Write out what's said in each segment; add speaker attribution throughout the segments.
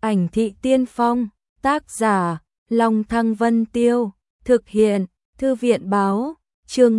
Speaker 1: Ảnh thị tiên phong, tác giả, Long Thăng Vân Tiêu, thực hiện, Thư viện báo, chương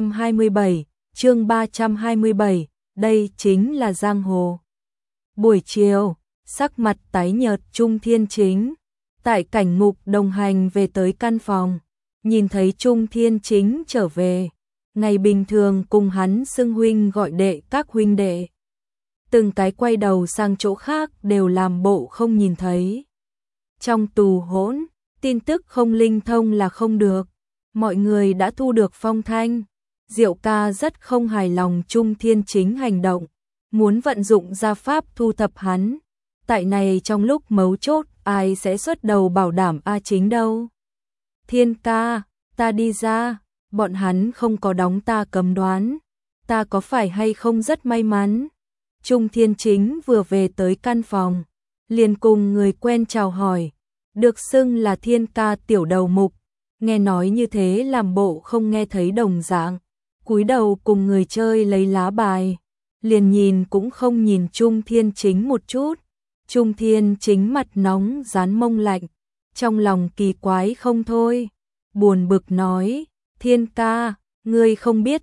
Speaker 1: 327, đây chính là giang hồ. Buổi chiều, sắc mặt tái nhợt Trung Thiên Chính, tại cảnh ngục đồng hành về tới căn phòng, nhìn thấy Trung Thiên Chính trở về, ngày bình thường cùng hắn xưng huynh gọi đệ các huynh đệ. Từng cái quay đầu sang chỗ khác đều làm bộ không nhìn thấy. Trong tù hỗn, tin tức không linh thông là không được, mọi người đã thu được phong thanh. Diệu ca rất không hài lòng Trung Thiên Chính hành động, muốn vận dụng gia pháp thu thập hắn. Tại này trong lúc mấu chốt, ai sẽ xuất đầu bảo đảm A Chính đâu? Thiên ca, ta đi ra, bọn hắn không có đóng ta cấm đoán, ta có phải hay không rất may mắn? Trung Thiên Chính vừa về tới căn phòng, liền cùng người quen chào hỏi, được xưng là Thiên ca tiểu đầu mục, nghe nói như thế làm bộ không nghe thấy đồng dạng, cúi đầu cùng người chơi lấy lá bài, liền nhìn cũng không nhìn Trung Thiên Chính một chút. Trung Thiên Chính mặt nóng dán mông lạnh, trong lòng kỳ quái không thôi, buồn bực nói, Thiên ca, ngươi không biết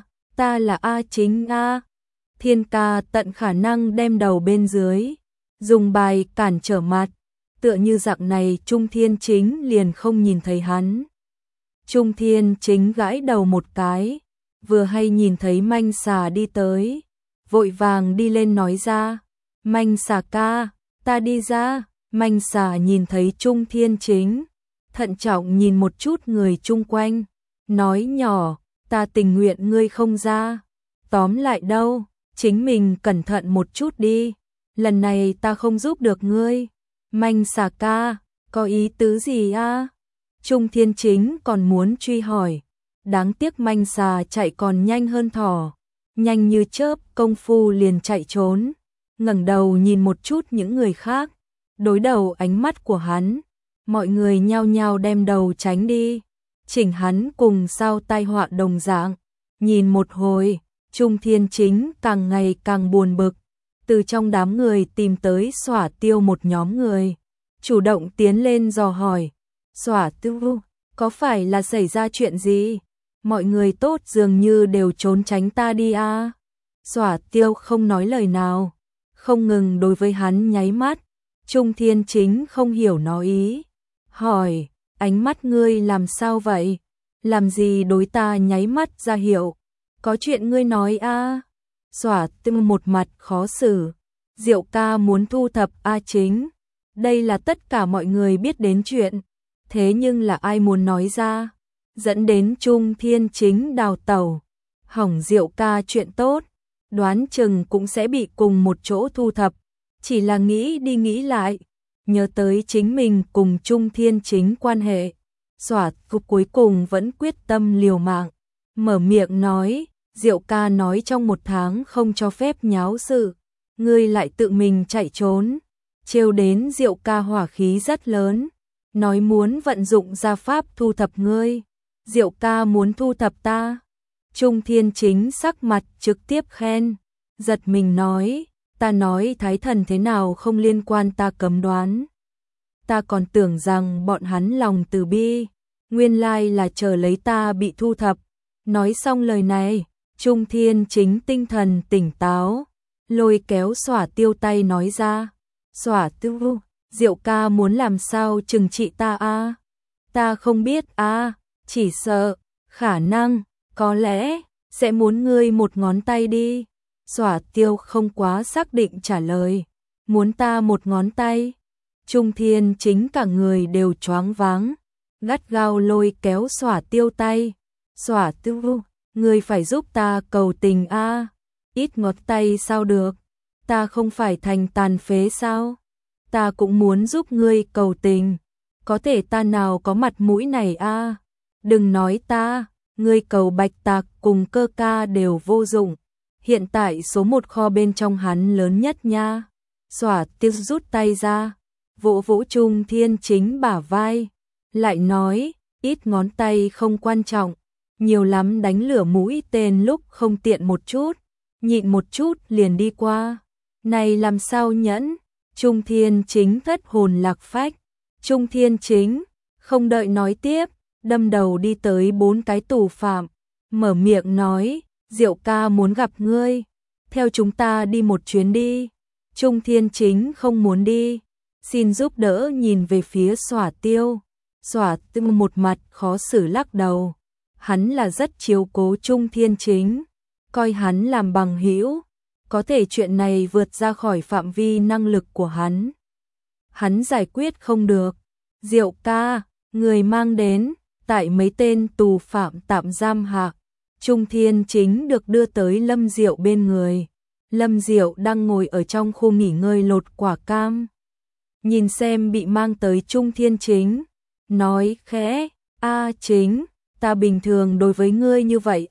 Speaker 1: ta là A Chính a. Thiên ca tận khả năng đem đầu bên dưới, dùng bài cản trở mặt, tựa như dạng này Trung Thiên Chính liền không nhìn thấy hắn. Trung Thiên Chính gãi đầu một cái, vừa hay nhìn thấy Manh Xà đi tới, vội vàng đi lên nói ra, Manh Xà ca, ta đi ra. Manh Xà nhìn thấy Trung Thiên Chính, thận trọng nhìn một chút người chung quanh, nói nhỏ, ta tình nguyện ngươi không ra, tóm lại đâu, chính mình cẩn thận một chút đi, lần này ta không giúp được ngươi. Manh Xà ca, có ý tứ gì a? Trung Thiên Chính còn muốn truy hỏi, đáng tiếc Manh Xà chạy còn nhanh hơn thỏ, nhanh như chớp công phu liền chạy trốn, ngẩng đầu nhìn một chút những người khác, đối đầu ánh mắt của hắn, mọi người nhao nhao đem đầu tránh đi, chỉnh hắn cùng sao tai họa đồng dạng. Nhìn một hồi, Trung Thiên Chính càng ngày càng buồn bực, từ trong đám người tìm tới Xỏa Tiêu một nhóm người, chủ động tiến lên dò hỏi, Xỏa Tiêu, có phải là xảy ra chuyện gì? Mọi người tốt dường như đều trốn tránh ta đi a. Xỏa Tiêu không nói lời nào, không ngừng đối với hắn nháy mắt. Trung Thiên Chính không hiểu nó ý, hỏi, ánh mắt ngươi làm sao vậy? Làm gì đối ta nháy mắt ra hiệu? Có chuyện ngươi nói a. Xỏa Tiêu một mặt khó xử, Diệu ca muốn thu thập A Chính, đây là tất cả mọi người biết đến chuyện, thế nhưng là ai muốn nói ra, dẫn đến Trung Thiên Chính đào tẩu, hỏng Diệu ca chuyện tốt, đoán chừng cũng sẽ bị cùng một chỗ thu thập. Chỉ là nghĩ đi nghĩ lại, nhớ tới chính mình cùng Trung Thiên Chính quan hệ, Xỏa Cục cuối cùng vẫn quyết tâm liều mạng, mở miệng nói, Diệu ca nói trong 1 tháng không cho phép nháo sự, ngươi lại tự mình chạy trốn, trêu đến Diệu ca hỏa khí rất lớn, nói muốn vận dụng gia pháp thu thập ngươi. Diệu ca muốn thu thập ta? Trung Thiên Chính sắc mặt trực tiếp khen, giật mình nói, ta nói Thái Thần thế nào không liên quan ta cấm đoán. Ta còn tưởng rằng bọn hắn lòng từ bi, nguyên lai là chờ lấy ta bị thu thập. Nói xong lời này, Trung Thiên Chính tinh thần tỉnh táo, lôi kéo Xỏa Tiêu tay nói ra, Xỏa Tiêu, Diệu ca muốn làm sao trừng trị ta a? Ta không biết a, chỉ sợ, khả năng, có lẽ, sẽ muốn ngươi một ngón tay đi. Xỏa Tiêu không quá xác định trả lời, muốn ta một ngón tay. Trung Thiên Chính cả người đều choáng váng, gắt gao lôi kéo Xỏa Tiêu tay. Xỏa Tiêu, ngươi phải giúp ta cầu tình a, ít ngón tay sao được, ta không phải thành tàn phế sao? Ta cũng muốn giúp ngươi cầu tình, có thể ta nào có mặt mũi này a? Đừng nói ta, ngươi cầu Bạch Tạc cùng Cơ ca đều vô dụng, hiện tại số 1 kho bên trong hắn lớn nhất nha. Xỏa Tiêu rút tay ra, vỗ vỗ Trung Thiên Chính bả vai, lại nói, ít ngón tay không quan trọng, nhiều lắm đánh lửa mũi tên lúc không tiện một chút, nhịn một chút liền đi qua. Này làm sao nhẫn? Trung Thiên Chính thất hồn lạc phách. Trung Thiên Chính không đợi nói tiếp, đâm đầu đi tới 4 cái tù phạm, mở miệng nói, Diệu ca muốn gặp ngươi, theo chúng ta đi một chuyến đi. Trung Thiên Chính không muốn đi, xin giúp đỡ nhìn về phía Xỏa Tiêu. Xỏa Tiêu một mặt khó xử lắc đầu, hắn là rất chiếu cố Trung Thiên Chính, coi hắn làm bằng hữu, có thể chuyện này vượt ra khỏi phạm vi năng lực của hắn. Hắn giải quyết không được. Diệu ca, người mang đến, tại mấy tên tù phạm tạm giam hạ, Trung Thiên Chính được đưa tới Lâm Diệu bên người. Lâm Diệu đang ngồi ở trong khu nghỉ ngơi lột quả cam. Nhìn xem bị mang tới Trung Thiên Chính, nói khẽ, Chính, ta bình thường đối với ngươi như vậy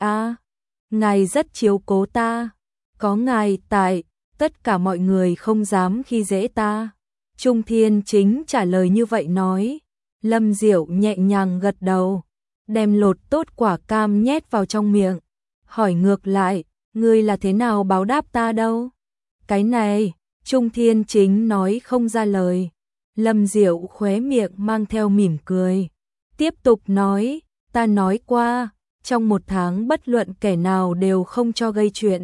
Speaker 1: ngài rất chiếu cố ta, có ngài tại, tất cả mọi người không dám khi dễ ta. Trung Thiên Chính trả lời như vậy nói. Lâm Diệu nhẹ nhàng gật đầu, đem lột tốt quả cam nhét vào trong miệng, hỏi ngược lại, ngươi là thế nào báo đáp ta đâu? Cái này, Trung Thiên Chính nói không ra lời. Lâm Diệu khóe miệng mang theo mỉm cười, tiếp tục nói, ta nói qua, trong 1 tháng bất luận kẻ nào đều không cho gây chuyện.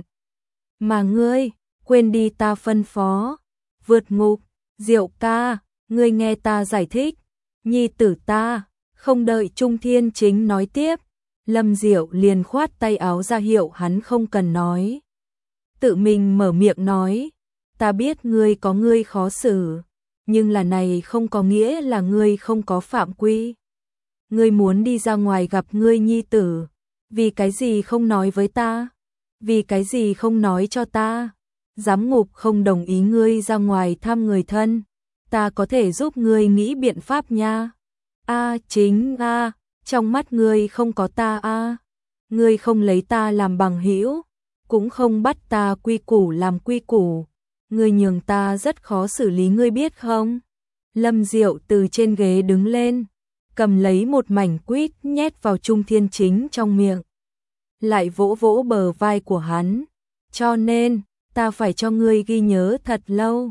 Speaker 1: Mà ngươi, quên đi ta phân phó, vượt ngục. Diệu ca, ngươi nghe ta giải thích, nhi tử ta. Không đợi Trung Thiên Chính nói tiếp, Lâm Diệu liền khoát tay áo ra hiệu hắn không cần nói. Tự mình mở miệng nói, ta biết ngươi có ngươi khó xử, nhưng là này không có nghĩa là ngươi không có phạm quy. Ngươi muốn đi ra ngoài gặp ngươi nhi tử, vì cái gì không nói với ta? Vì cái gì không nói cho ta? Giám ngục không đồng ý ngươi ra ngoài thăm người thân, ta có thể giúp ngươi nghĩ biện pháp nha. Chính trong mắt ngươi không có ta ngươi không lấy ta làm bằng hữu, cũng không bắt ta quy củ làm quy củ, ngươi nhường ta rất khó xử lý ngươi biết không? Lâm Diệu từ trên ghế đứng lên, cầm lấy một mảnh quýt nhét vào Trung Thiên Chính trong miệng, lại vỗ vỗ bờ vai của hắn, cho nên ta phải cho ngươi ghi nhớ thật lâu.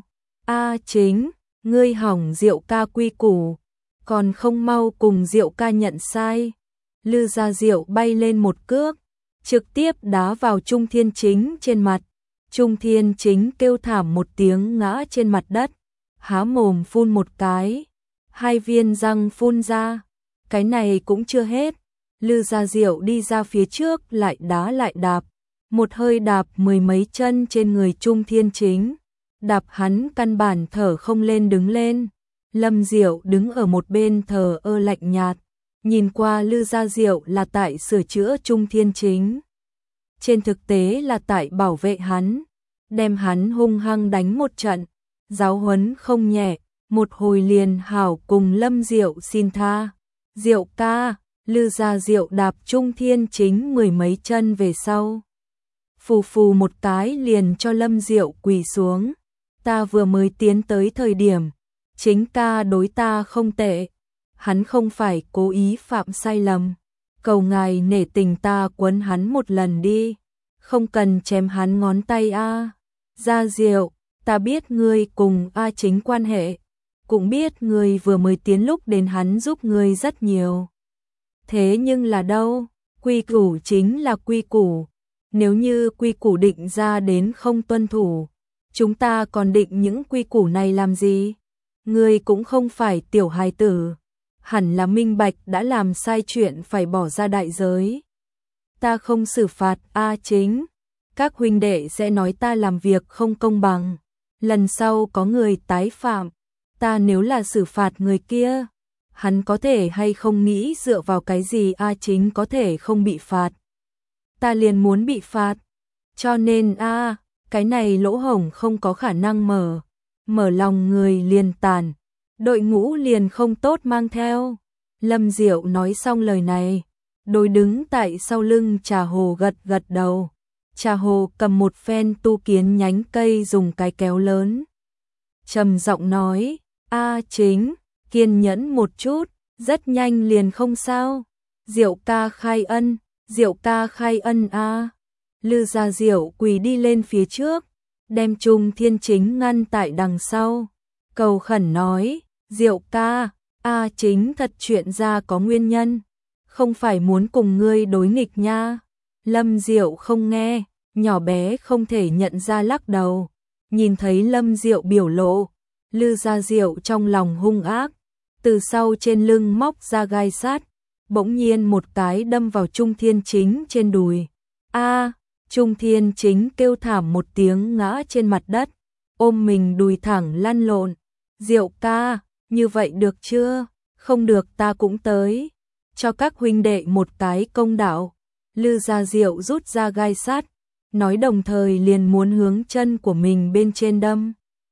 Speaker 1: Chính, ngươi hỏng Diệu ca quy củ, còn không mau cùng Diệu ca nhận sai. Lư Gia Diệu bay lên một cước, trực tiếp đá vào Trung Thiên Chính trên mặt. Trung Thiên Chính kêu thảm một tiếng ngã trên mặt đất, há mồm phun một cái, 2 viên răng phun ra. Cái này cũng chưa hết, Lư Gia Diệu đi ra phía trước lại đạp, một hơi đạp 10 mấy chân trên người Trung Thiên Chính, đạp hắn căn bản thở không lên đứng lên. Lâm Diệu đứng ở một bên thờ ơ lạnh nhạt, nhìn qua Lư Gia Diệu là tại sửa chữa Trung Thiên Chính, trên thực tế là tại bảo vệ hắn, đem hắn hung hăng đánh một trận, giáo huấn không nhẹ, một hồi liền hảo cùng Lâm Diệu xin tha. Diệu ca, Lư Gia Diệu đạp Trung Thiên Chính 10 mấy chân về sau, phù phù một cái liền cho Lâm Diệu quỳ xuống. Ta vừa mới tiến tới thời điểm, Chính ca đối ta không tệ, hắn không phải cố ý phạm sai lầm, cầu ngài nể tình ta quấn hắn một lần đi, không cần chém hắn ngón tay Gia Diệu, ta biết ngươi cùng Chính quan hệ, cũng biết ngươi vừa mới tiến lúc đến hắn giúp ngươi rất nhiều. Thế nhưng là đâu, quy củ chính là quy củ, nếu như quy củ định ra đến không tuân thủ, chúng ta còn định những quy củ này làm gì? Ngươi cũng không phải tiểu hài tử, hẳn là minh bạch đã làm sai chuyện phải bỏ ra đại giới. Ta không xử phạt Chính, các huynh đệ sẽ nói ta làm việc không công bằng, lần sau có người tái phạm, ta nếu là xử phạt người kia, hắn có thể hay không nghĩ dựa vào cái gì Chính có thể không bị phạt. Ta liền muốn bị phạt, cho nên cái này lỗ hổng không có khả năng mở lòng người liền tàn, đội ngũ liền không tốt mang theo. Lâm Diệu nói xong lời này, đối đứng tại sau lưng Trà Hồ gật gật đầu. Trà Hồ cầm một phen tu kiến nhánh cây dùng cái kéo lớn, trầm giọng nói, Chính, kiên nhẫn một chút, rất nhanh liền không sao. Diệu ca khai ân, Diệu ca khai ân Lư Gia Diệu quỳ đi lên phía trước, đem Trung Thiên Chính ngăn tại đằng sau, cầu khẩn nói, Diệu ca, chính thật chuyện ra có nguyên nhân, không phải muốn cùng ngươi đối nghịch nha. Lâm Diệu không nghe, nhỏ bé không thể nhận ra lắc đầu, nhìn thấy Lâm Diệu biểu lộ, Lư Gia Diệu trong lòng hung ác, từ sau trên lưng móc ra gai sắt, bỗng nhiên một cái đâm vào Trung Thiên Chính trên đùi. Trung Thiên Chính kêu thảm một tiếng ngã trên mặt đất, ôm mình đùi thẳng lăn lộn. Diệu ca, như vậy được chưa? Không được ta cũng tới, cho các huynh đệ một cái công đạo. Lư Gia Diệu rút ra gai sắt, nói đồng thời liền muốn hướng chân của mình bên trên đâm.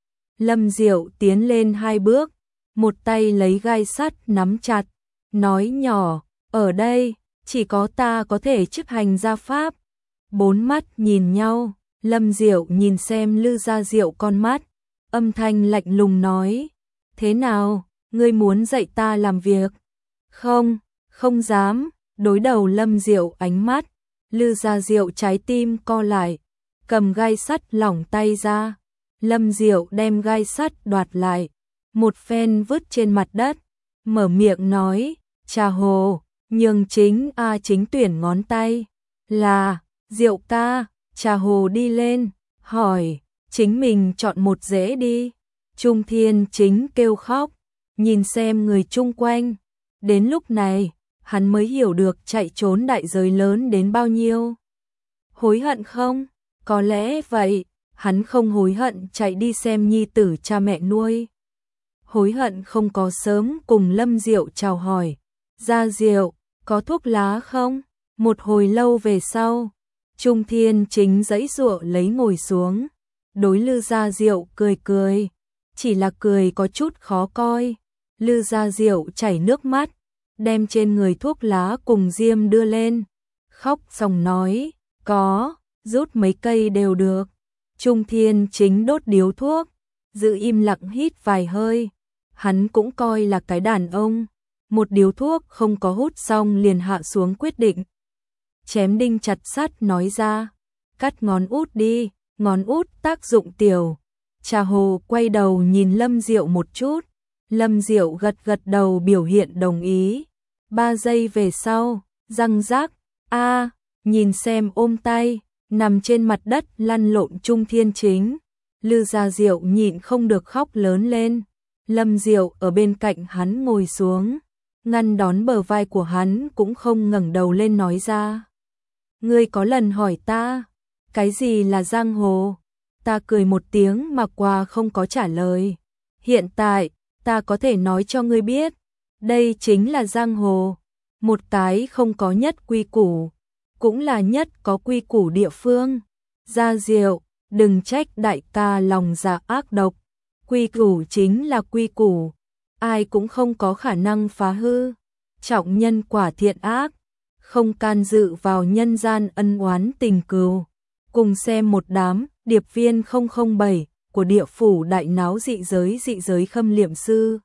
Speaker 1: Lâm Diệu tiến lên 2 bước, một tay lấy gai sắt nắm chặt, nói nhỏ, ở đây, chỉ có ta có thể chấp hành gia pháp. 4 mắt nhìn nhau, Lâm Diệu nhìn xem Lư Gia Diệu con mắt, âm thanh lạnh lùng nói, thế nào, ngươi muốn dạy ta làm việc? Không, không dám, đối đầu Lâm Diệu ánh mắt, Lư Gia Diệu trái tim co lại, cầm gai sắt lỏng tay ra. Lâm Diệu đem gai sắt đoạt lại, một phen vứt trên mặt đất, mở miệng nói, Trà Hồ, nhường chính tuyển ngón tay. Là, Diệu ca, Trà Hồ đi lên, hỏi, chính mình chọn một dễ đi. Trung Thiên Chính kêu khóc, nhìn xem người chung quanh. Đến lúc này, hắn mới hiểu được chạy trốn đại giới lớn đến bao nhiêu. Hối hận không? Có lẽ vậy, hắn không hối hận chạy đi xem nhi tử cha mẹ nuôi. Hối hận không có sớm cùng Lâm Diệu chào hỏi. Gia Diệu, có thuốc lá không? Một hồi lâu về sau, Trung Thiên Chính giãy giụa lấy ngồi xuống. Đối Lư Gia Diệu cười cười, chỉ là cười có chút khó coi. Lư Gia Diệu chảy nước mắt, đem trên người thuốc lá cùng diêm đưa lên. Khóc xong nói, có, rút mấy cây đều được. Trung Thiên Chính đốt điếu thuốc, giữ im lặng hít vài hơi. Hắn cũng coi là cái đàn ông, một điếu thuốc không có hút xong liền hạ xuống quyết định. Chém đinh chặt sắt nói ra, cắt ngón út đi, ngón út tác dụng tiểu. Trà Hồ quay đầu nhìn Lâm Diệu một chút, Lâm Diệu gật gật đầu biểu hiện đồng ý. 3 giây về sau, răng rác, nhìn xem ôm tay, nằm trên mặt đất lăn lộn Trung Thiên Chính. Lư Gia Diệu nhịn không được khóc lớn lên. Lâm Diệu ở bên cạnh hắn ngồi xuống, ngăn đón bờ vai của hắn cũng không ngẩng đầu lên nói ra. Ngươi có lần hỏi ta, cái gì là giang hồ? Ta cười một tiếng mà qua không có trả lời. Hiện tại, ta có thể nói cho ngươi biết, đây chính là giang hồ, một cái không có nhất quy củ, cũng là nhất có quy củ địa phương. Gia Diệu, đừng trách đại ca lòng dạ ác độc, quy củ chính là quy củ, ai cũng không có khả năng phá hư. Trọng nhân quả thiện ác, không can dự vào nhân gian ân oán tình cừu. Cùng xem một đám điệp viên 007 của địa phủ đại náo dị giới khâm liệm sư.